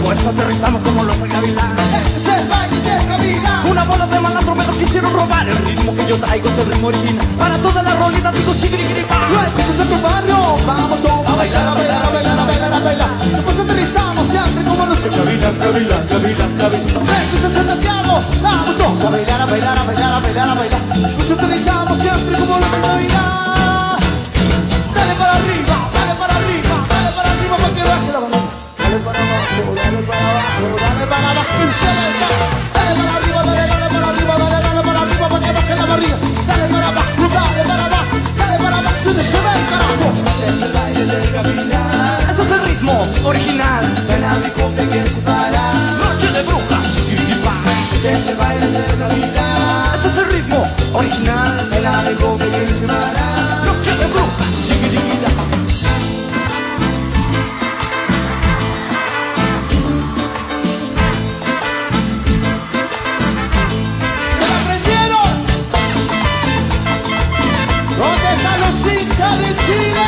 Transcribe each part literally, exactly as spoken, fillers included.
Después aterrizamos como los gavilanes. Este es el baile de Gavilán. Una bola de malandro me lo quisieron robar. El ritmo que yo traigo es el ritmo original. Para toda la rolita digo sigirigiripa. No escuches en tu barrio, vamos todos a bailar, a bailar, a bailar, a bailar, a bailar. Después aterrizamos siempre como los Gavilán, Gavilán, Gavilán, Gavilán. No escuches en Santiago, vamos todos a bailar, a bailar, a bailar, a bailar, a bailar. Después aterrizamos siempre como los Gavilán. Dale para arriba, dale para arriba, dale para arriba para que baje la bandera. Dale para abajo, dale para abajo, dale para abajo y se baila. Dale para arriba, dale, dale para arriba, dale, dale para arriba para que baje la barriga. Dale para abajo, dale para abajo, dale para abajo y se va el carajo. Es el baile del Gavilán. Ese es el ritmo original. El amigo que quiere separar. Noche de brujas, sigirigiripa. Es el baile del Gavilán. Ese es el ritmo original. El amigo que quiere separar. Noche de brujas, sigirigiripa. ¿Se la aprendieron? ¿Dónde están los hinchas de Chile?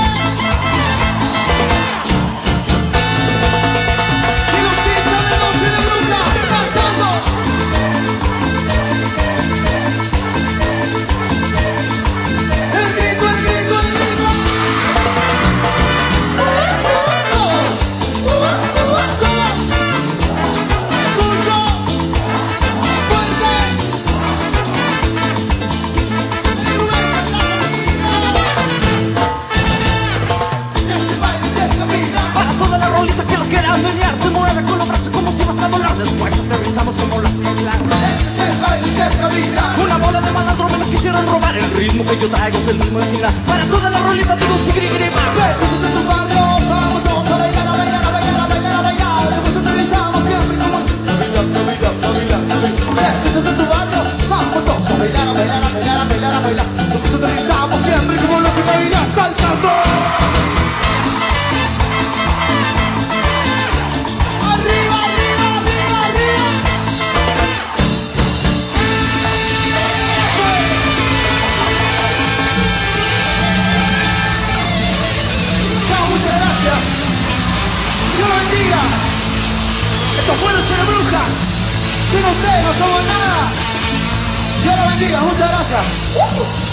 Y los hinchas de Noche de Brujas, saltando. El grito, el grito, el grito. Escucho. Fuerte. Ese baile de Gavilán. Para toda la rolita que lo quiera menear. Te mueve con los brazos como si vas a volar. Después aterrizamos como las gavilanes. Ese es el baile de Gavilán. Una bola de malandro me lo quisieron robar. El ritmo que yo traigo es el ritmo original. Para toda la rolita digo sigirigiripa. Después de tu barrio, vamos todos a bailar, a bailar, a bailar, a bailar, a bailar. Después aterrizamos siempre como Gavilán, Gavilán, Gavilán, Gavilán. Después de tu barrio, vamos todos a bailar, a bailar, a bailar, a bailar, a bailar. Después aterrizamos siempre como los Gavilán, saltando. Arriba, arriba, arriba, arriba. Chao, muchas gracias. Dios lo bendiga. Esto fue Noche de Brujas. Sin ustedes no somos nada. Dios lo bendiga, muchas gracias.